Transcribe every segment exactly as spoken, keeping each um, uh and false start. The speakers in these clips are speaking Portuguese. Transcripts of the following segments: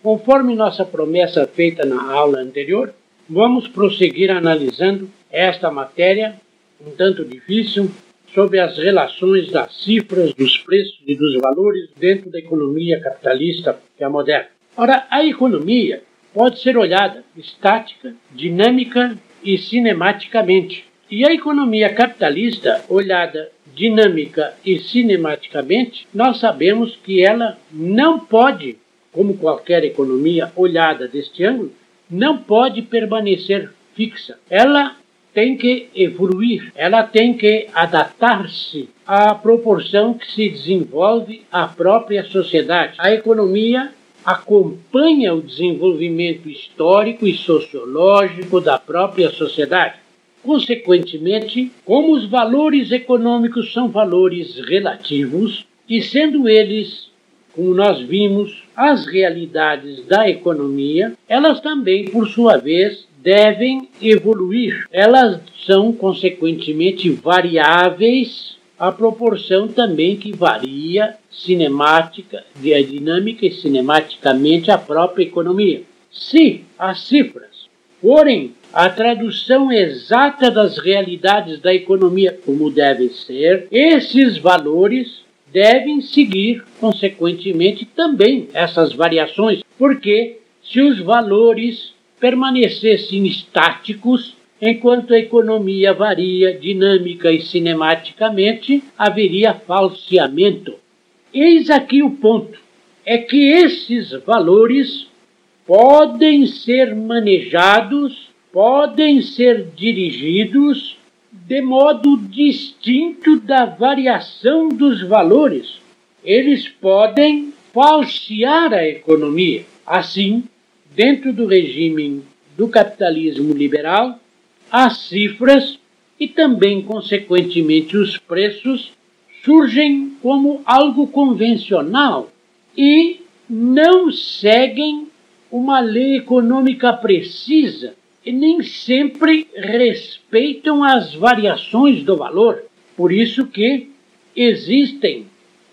Conforme nossa promessa feita na aula anterior, vamos prosseguir analisando esta matéria, um tanto difícil, sobre as relações das cifras, dos preços e dos valores dentro da economia capitalista que é moderna. Ora, a economia pode ser olhada estática, dinâmica e cinematicamente. E a economia capitalista, olhada dinâmica e cinematicamente, nós sabemos que ela não pode, como qualquer economia olhada deste ângulo, não pode permanecer fixa. Ela tem que evoluir, ela tem que adaptar-se à proporção que se desenvolve a própria sociedade. A economia acompanha o desenvolvimento histórico e sociológico da própria sociedade. Consequentemente, como os valores econômicos são valores relativos, e sendo eles, como nós vimos, as realidades da economia, elas também, por sua vez, devem evoluir. Elas são, consequentemente, variáveis, à proporção também que varia cinemática, dinâmica e cinematicamente a própria economia. Se as cifras forem a tradução exata das realidades da economia como deve ser, esses valores devem seguir, consequentemente, também essas variações, porque se os valores permanecessem estáticos, enquanto a economia varia dinâmica e cinematicamente, haveria falseamento. Eis aqui o ponto, é que esses valores podem ser manejados, podem ser dirigidos de modo distinto da variação dos valores. Eles podem falsear a economia. Assim, dentro do regime do capitalismo liberal, as cifras e também, consequentemente, os preços surgem como algo convencional e não seguem uma lei econômica precisa e nem sempre respeitam as variações do valor. Por isso que existem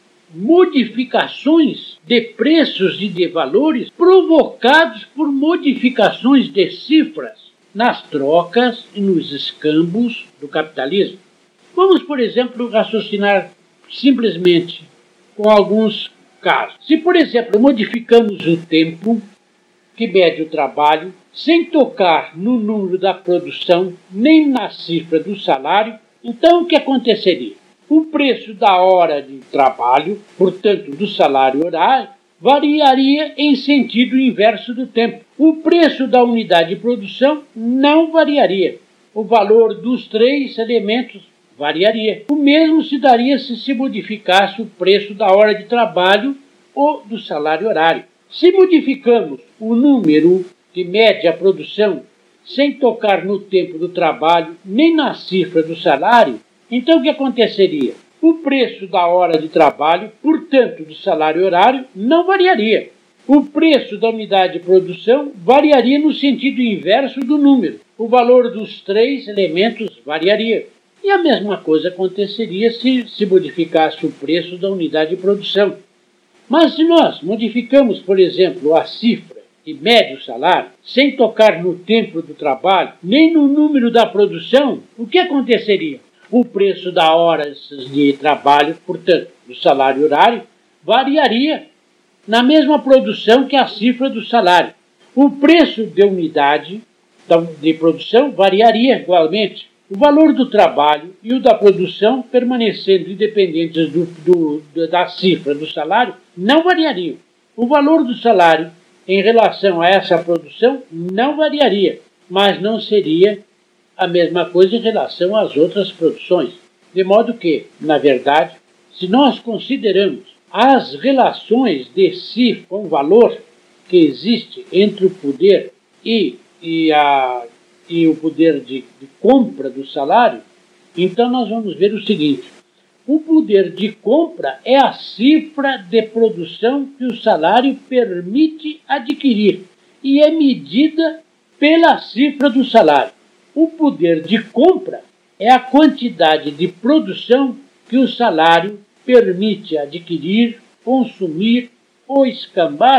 modificações de preços e de valores provocados por modificações de cifras nas trocas e nos escambos do capitalismo. Vamos, por exemplo, raciocinar simplesmente com alguns casos. Se, por exemplo, modificamos o tempo que mede o trabalho, sem tocar no número da produção, nem na cifra do salário, então o que aconteceria? O preço da hora de trabalho, portanto do salário horário, variaria em sentido inverso do tempo. O preço da unidade de produção não variaria. O valor dos três elementos variaria. O mesmo se daria se se modificasse o preço da hora de trabalho ou do salário horário. Se modificamos o número que mede a produção sem tocar no tempo do trabalho nem na cifra do salário, então o que aconteceria? O preço da hora de trabalho, portanto do salário horário, não variaria. O preço da unidade de produção variaria no sentido inverso do número. O valor dos três elementos variaria. E a mesma coisa aconteceria se se modificasse o preço da unidade de produção. Mas se nós modificamos, por exemplo, a cifra que mede o salário, sem tocar no tempo do trabalho, nem no número da produção, o que aconteceria? O preço da hora de trabalho, portanto, do salário horário, variaria na mesma produção que a cifra do salário. O preço de unidade de produção variaria igualmente. O valor do trabalho e o da produção, permanecendo independentes do, do, da cifra do salário, não variariam. O valor do salário em relação a essa produção não variaria, mas não seria a mesma coisa em relação às outras produções. De modo que, na verdade, se nós consideramos as relações de cifra com valor que existe entre o poder e, e, a, e o poder de, de compra do salário, então nós vamos ver o seguinte: o poder de compra é a cifra de produção que o salário permite adquirir e é medida pela cifra do salário. O poder de compra é a quantidade de produção que o salário permite adquirir, consumir ou escambar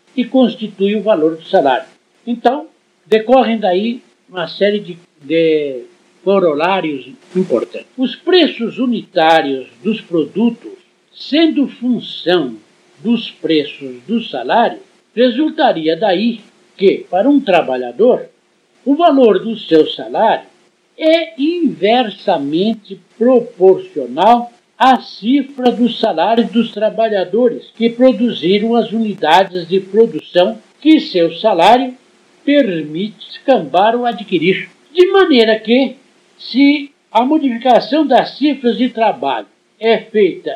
e constitui o valor do salário. Então, decorrem daí uma série de, de corolários importantes. Os preços unitários dos produtos, sendo função dos preços do salário, resultaria daí que, para um trabalhador, o valor do seu salário é inversamente proporcional à cifra do salário dos trabalhadores que produziram as unidades de produção que seu salário permite escambar ou adquirir. De maneira que, se a modificação das cifras de trabalho é feita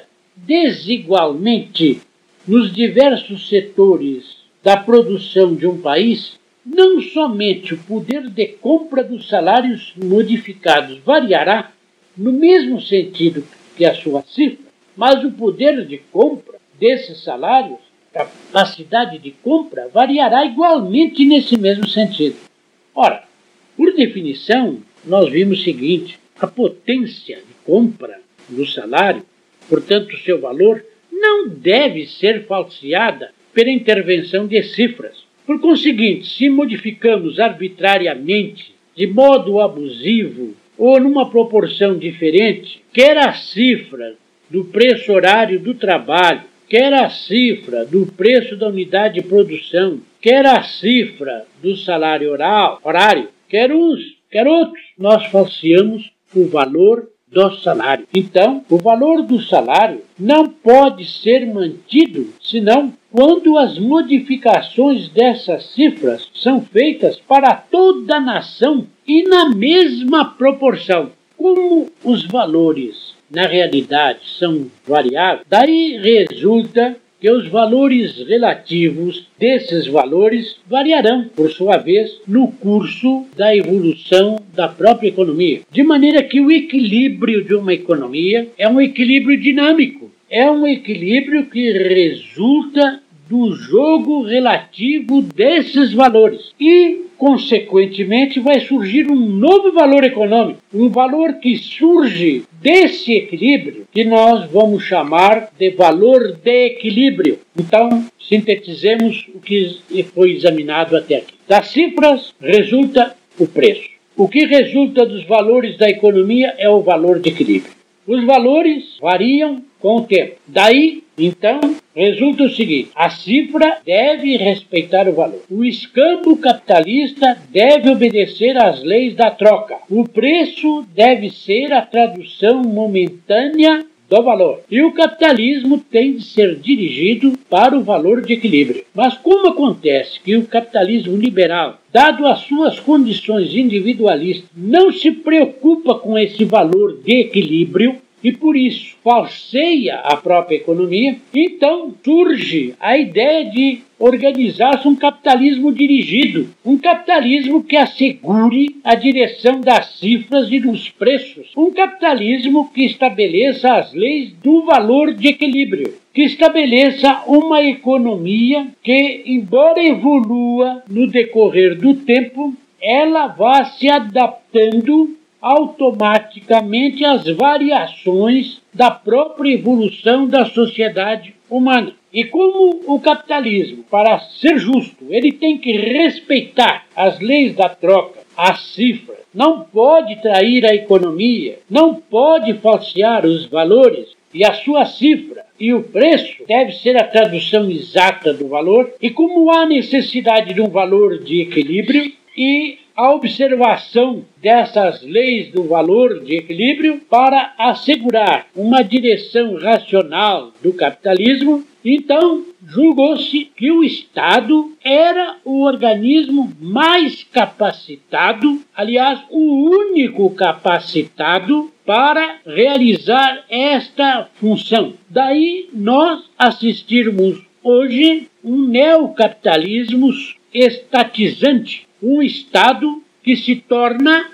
desigualmente nos diversos setores da produção de um país, não somente o poder de compra dos salários modificados variará no mesmo sentido que a sua cifra, mas o poder de compra desses salários, a capacidade de compra, variará igualmente nesse mesmo sentido. Ora, por definição, nós vimos o seguinte: a potência de compra do salário, portanto, seu valor, não deve ser falseada pela intervenção de cifras. Por conseguinte, se modificamos arbitrariamente, de modo abusivo ou numa proporção diferente, quer a cifra do preço horário do trabalho, quer a cifra do preço da unidade de produção, quer a cifra do salário oral, horário, quer uns, quer outros, nós falseamos o valor do salário. Então, o valor do salário não pode ser mantido senão quando as modificações dessas cifras são feitas para toda a nação e na mesma proporção. Como os valores, na realidade, são variáveis, daí resulta que os valores relativos desses valores variarão, por sua vez, no curso da evolução da própria economia. De maneira que o equilíbrio de uma economia é um equilíbrio dinâmico, é um equilíbrio que resulta do jogo relativo desses valores e, consequentemente, vai surgir um novo valor econômico, um valor que surge desse equilíbrio, que nós vamos chamar de valor de equilíbrio. Então, sintetizemos o que foi examinado até aqui. Das cifras resulta o preço. O que resulta dos valores da economia é o valor de equilíbrio. Os valores variam com o tempo. Daí, então, resulta o seguinte: a cifra deve respeitar o valor. O escambo capitalista deve obedecer às leis da troca. O preço deve ser a tradução momentânea do valor. E o capitalismo tem de ser dirigido para o valor de equilíbrio. Mas como acontece que o capitalismo liberal, dado as suas condições individualistas, não se preocupa com esse valor de equilíbrio e por isso falseia a própria economia, então surge a ideia de organizar-se um capitalismo dirigido, um capitalismo que assegure a direção das cifras e dos preços, um capitalismo que estabeleça as leis do valor de equilíbrio, que estabeleça uma economia que, embora evolua no decorrer do tempo, ela vá se adaptando automaticamente às variações da própria evolução da sociedade humana. E como o capitalismo, para ser justo, ele tem que respeitar as leis da troca, as cifras, não pode trair a economia, não pode falsear os valores, e a sua cifra e o preço deve ser a tradução exata do valor, e como há necessidade de um valor de equilíbrio, e a observação dessas leis do valor de equilíbrio para assegurar uma direção racional do capitalismo, então julgou-se que o Estado era o organismo mais capacitado, aliás, o único capacitado para realizar esta função. Daí nós assistirmos hoje um neocapitalismo estatizante, um Estado que se torna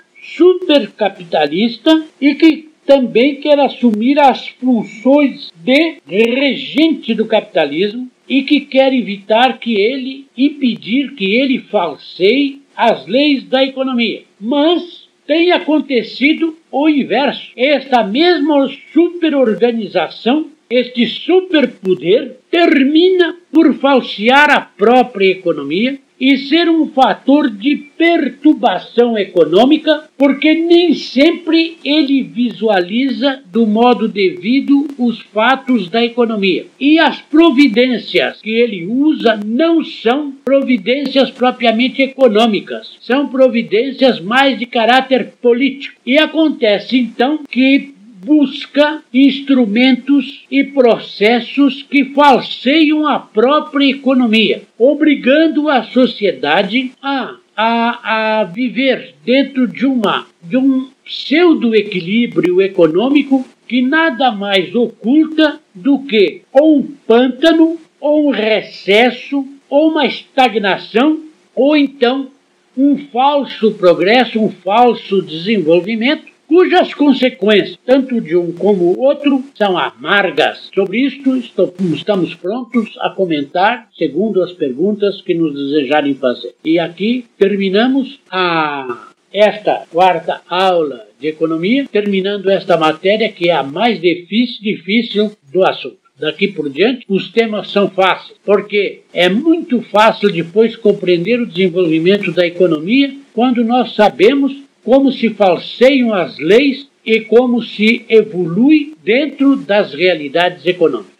supercapitalista e que também quer assumir as funções de regente do capitalismo e que quer evitar que ele, impedir que ele falseie as leis da economia. Mas tem acontecido o inverso. Esta mesma superorganização este superpoder termina por falsear a própria economia e ser um fator de perturbação econômica, porque nem sempre ele visualiza do modo devido os fatos da economia. E as providências que ele usa não são providências propriamente econômicas, são providências mais de caráter político. E acontece então que busca instrumentos e processos que falseiam a própria economia, obrigando a sociedade a, a, a viver dentro de, uma, de um pseudo-equilíbrio econômico que nada mais oculta do que ou um pântano, ou um recesso, ou uma estagnação, ou então um falso progresso, um falso desenvolvimento, cujas consequências, tanto de um como o outro, são amargas. Sobre isto, estamos prontos a comentar, segundo as perguntas que nos desejarem fazer. E aqui terminamos a, esta quarta aula de economia, terminando esta matéria que é a mais difícil, difícil do assunto. Daqui por diante, os temas são fáceis, porque é muito fácil depois compreender o desenvolvimento da economia quando nós sabemos como se falseiam as leis e como se evolui dentro das realidades econômicas.